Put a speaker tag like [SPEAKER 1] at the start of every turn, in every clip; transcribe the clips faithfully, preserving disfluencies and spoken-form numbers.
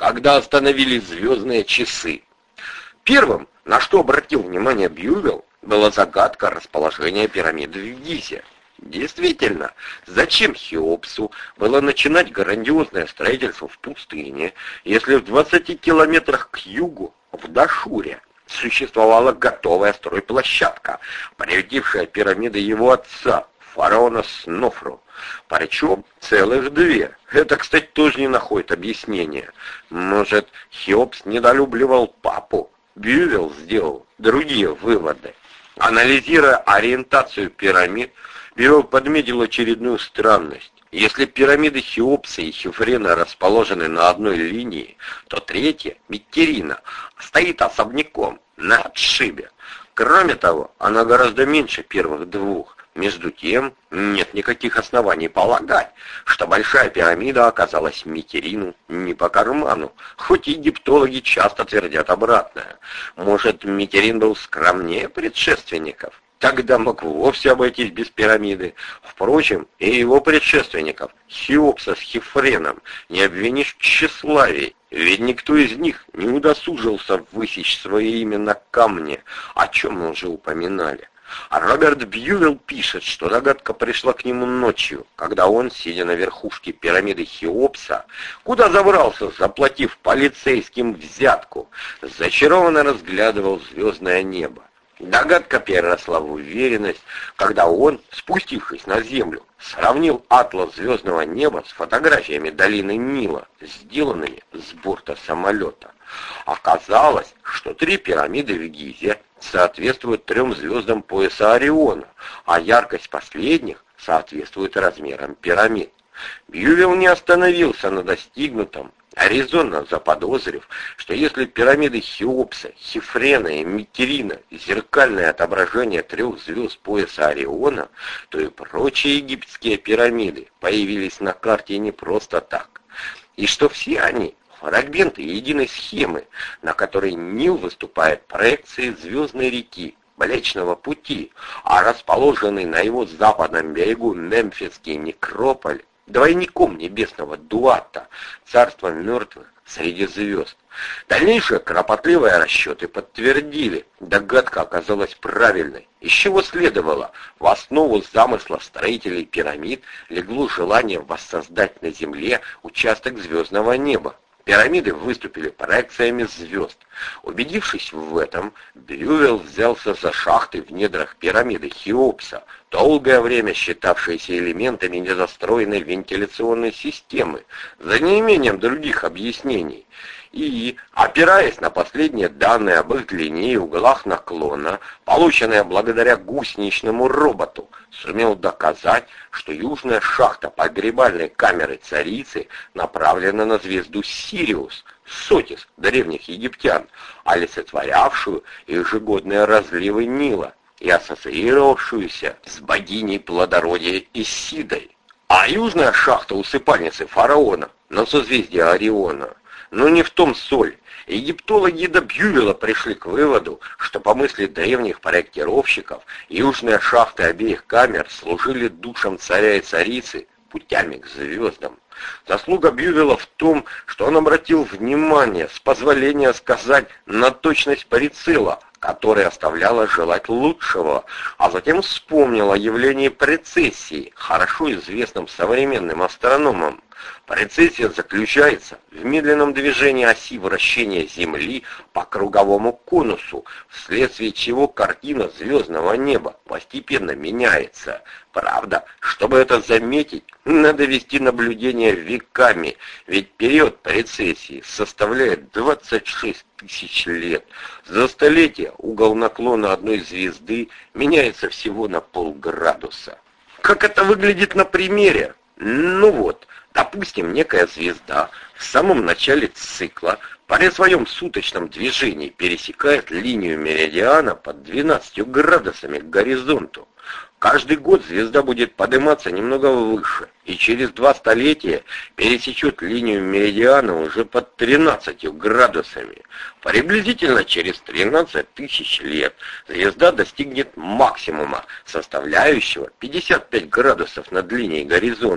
[SPEAKER 1] когда остановились звездные часы. Первым, на что обратил внимание Бьювилл, была загадка расположения пирамиды в Гизе. Действительно, зачем Хеопсу было начинать грандиозное строительство в пустыне, если в двадцати километрах к югу, в Дашуре, существовала готовая стройплощадка, породившая пирамиды его отца, фараона Снофру? Причем целых две. Это, кстати, тоже не находит объяснения. Может, Хеопс недолюбливал папу? Бьювилл сделал другие выводы. Анализируя ориентацию пирамид, Бьювилл подметил очередную странность. Если пирамиды Хеопса и Хефрена расположены на одной линии, то третья, Миккерина, стоит особняком, на отшибе. Кроме того, она гораздо меньше первых двух. Между тем, нет никаких оснований полагать, что большая пирамида оказалась Микерину не по карману, хоть египтологи часто твердят обратное. Может, Микерин был скромнее предшественников? Тогда мог вовсе обойтись без пирамиды. Впрочем, и его предшественников, Хеопса с Хефреном, не обвинишь в тщеславии, ведь никто из них не удосужился высечь свое имя на камне, о чем мы уже упоминали. А Роберт Бьювилл пишет, что догадка пришла к нему ночью, когда он, сидя на верхушке пирамиды Хеопса, куда забрался, заплатив полицейским взятку, зачарованно разглядывал звездное небо. Догадка переросла в уверенность, когда он, спустившись на землю, сравнил атлас звездного неба с фотографиями долины Нила, сделанными с борта самолета. Оказалось, что три пирамиды в Гизе соответствуют трем звездам пояса Ориона, а яркость последних соответствует размерам пирамид. Бьювилл не остановился на достигнутом, а резонно заподозрив, что если пирамиды Хеопса, Хефрена и Микерина зеркальное отображение трех звезд пояса Ориона, то и прочие египетские пирамиды появились на карте не просто так, и что все они фрагменты единой схемы, на которой Нил выступает проекцией звездной реки, Млечного Пути, а расположенный на его западном берегу Мемфисский некрополь двойником небесного Дуата, царства мертвых среди звезд. Дальнейшие кропотливые расчеты подтвердили, догадка оказалась правильной, из чего следовало, в основу замысла строителей пирамид легло желание воссоздать на Земле участок звездного неба. Пирамиды выступили проекциями звезд. Убедившись в этом, Бьювилл взялся за шахты в недрах пирамиды Хеопса, долгое время считавшиеся элементами недостроенной вентиляционной системы, за неимением других объяснений. И, опираясь на последние данные об их длине и углах наклона, полученные благодаря гусеничному роботу, сумел доказать, что южная шахта погребальной камеры царицы направлена на звезду Сириус, Сотис древних египтян, олицетворявшую ежегодные разливы Нила и ассоциировавшуюся с богиней плодородия Исидой. А южная шахта усыпальницы фараона на созвездии Ориона. Но не в том соль. Египтологи до Бьювилла пришли к выводу, что по мысли древних проектировщиков южные шахты обеих камер служили душам царя и царицы путями к звездам. Заслуга Бьювилла в том, что он обратил внимание, с позволения сказать, на точность прицела, которая оставляла желать лучшего, а затем вспомнил о явлении прецессии, хорошо известном современным астрономам. Прецессия заключается в медленном движении оси вращения Земли по круговому конусу, вследствие чего картина звездного неба постепенно меняется. Правда, чтобы это заметить, надо вести наблюдение веками, ведь период прецессии составляет двадцать шесть тысяч лет. За столетие угол наклона одной звезды меняется всего на полградуса. Как это выглядит на примере? Ну вот. Допустим, некая звезда в самом начале цикла при своем суточном движении пересекает линию меридиана под двенадцатью градусами к горизонту. Каждый год звезда будет подниматься немного выше, и через два столетия пересечет линию меридиана уже под тринадцатью градусами. Приблизительно через тринадцать тысяч лет звезда достигнет максимума, составляющего пятьдесят пять градусов над линией горизонта.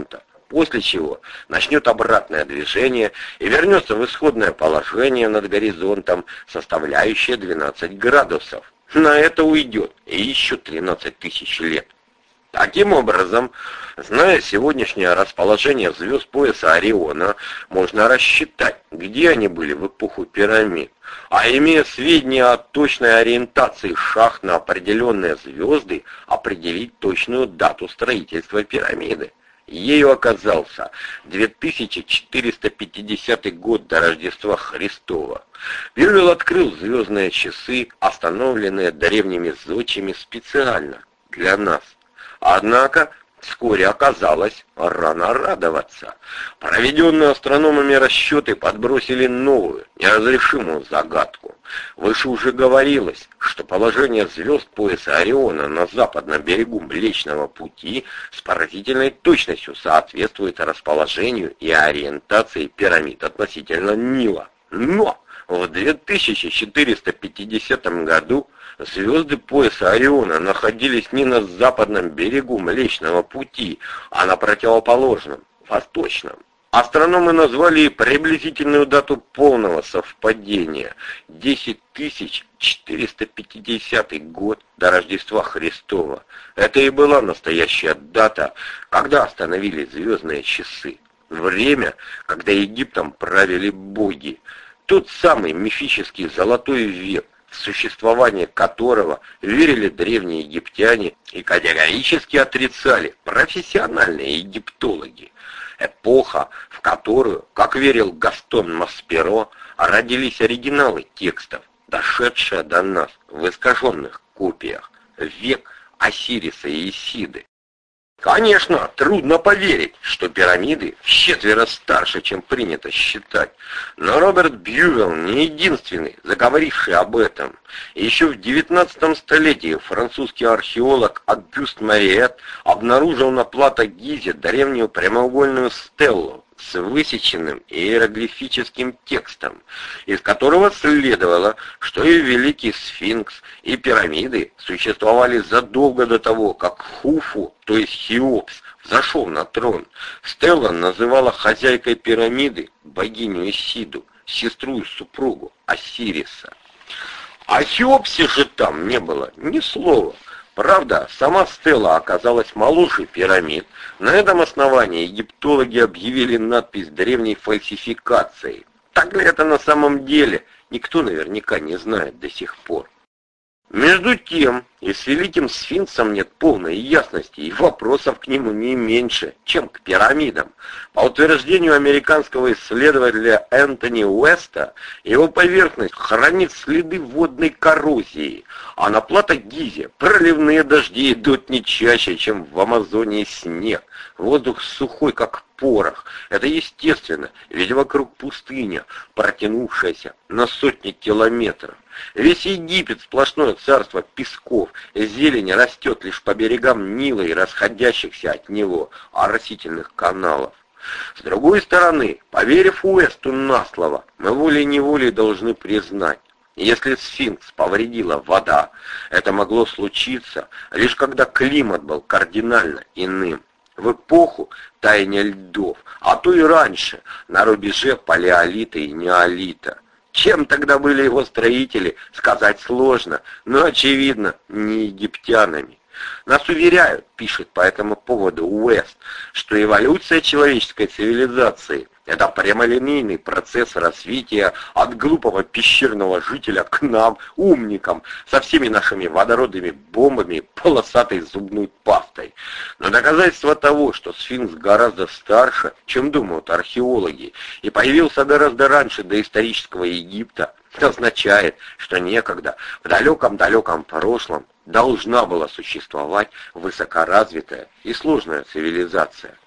[SPEAKER 1] после чего начнет обратное движение и вернется в исходное положение над горизонтом, составляющее двенадцать градусов. На это уйдет еще тринадцать тысяч лет. Таким образом, зная сегодняшнее расположение звезд пояса Ориона, можно рассчитать, где они были в эпоху пирамид, а имея сведения о точной ориентации шахт на определенные звезды, определить точную дату строительства пирамиды. Ею оказался две тысячи четыреста пятидесятый год до Рождества Христова. Бьювелл открыл звездные часы, остановленные древними зодчими специально для нас. Однако вскоре оказалось рано радоваться. Проведенные астрономами расчеты подбросили новую, неразрешимую загадку. Выше уже говорилось, что положение звезд пояса Ориона на западном берегу Млечного Пути с поразительной точностью соответствует расположению и ориентации пирамид относительно Нила. Но в две тысячи четыреста пятидесятом году звезды пояса Ориона находились не на западном берегу Млечного Пути, а на противоположном, восточном. Астрономы назвали приблизительную дату полного совпадения — десять тысяч четыреста пятидесятый год до Рождества Христова. Это и была настоящая дата, когда остановились звездные часы. Время, когда Египтом правили боги. Тот самый мифический золотой век, в существование которого верили древние египтяне и категорически отрицали профессиональные египтологи. Эпоха, в которую, как верил Гастон Масперо, родились оригиналы текстов, дошедшие до нас в искаженных копиях. Век Осириса и Исиды. Конечно, трудно поверить, что пирамиды вчетверо старше, чем принято считать. Но Роберт Бьювелл не единственный, заговоривший об этом. Еще в девятнадцатом столетии французский археолог Агюст Мариет обнаружил на плато Гизе древнюю прямоугольную стеллу с высеченным иероглифическим текстом, из которого следовало, что и Великий Сфинкс, и пирамиды существовали задолго до того, как Хуфу, то есть Хеопс, взошел на трон. Стелла называла хозяйкой пирамиды богиню Исиду, сестру и супругу Осириса. О Хеопсе же там не было ни слова. Правда, сама стела оказалась моложе пирамид. На этом основании египтологи объявили надпись древней фальсификацией. Так ли это на самом деле, никто наверняка не знает до сих пор. Между тем, и с Великим Сфинксом нет полной ясности, и вопросов к нему не меньше, чем к пирамидам. По утверждению американского исследователя Энтони Уэста, его поверхность хранит следы водной коррозии, а на плато Гизе проливные дожди идут не чаще, чем в Амазонии снег. Воздух сухой, как порох. Это естественно, ведь вокруг пустыня, протянувшаяся на сотни километров. Весь Египет — сплошное царство песков, зелень растет лишь по берегам Нила и расходящихся от него оросительных каналов. С другой стороны, поверив Уэсту на слово, мы волей-неволей должны признать, если сфинкс повредила вода, это могло случиться лишь когда климат был кардинально иным. В эпоху таяния льдов, а то и раньше, на рубеже палеолита и неолита. Чем тогда были его строители, сказать сложно, но, очевидно, не египтянами. Нас уверяют, пишет по этому поводу Уэст, что эволюция человеческой цивилизации — это прямолинейный процесс развития от глупого пещерного жителя к нам, умникам, со всеми нашими водородными бомбами, полосатой зубной пастой. Но доказательство того, что сфинкс гораздо старше, чем думают археологи, и появился гораздо раньше доисторического Египта, означает, что некогда, в далеком-далеком прошлом, должна была существовать высокоразвитая и сложная цивилизация.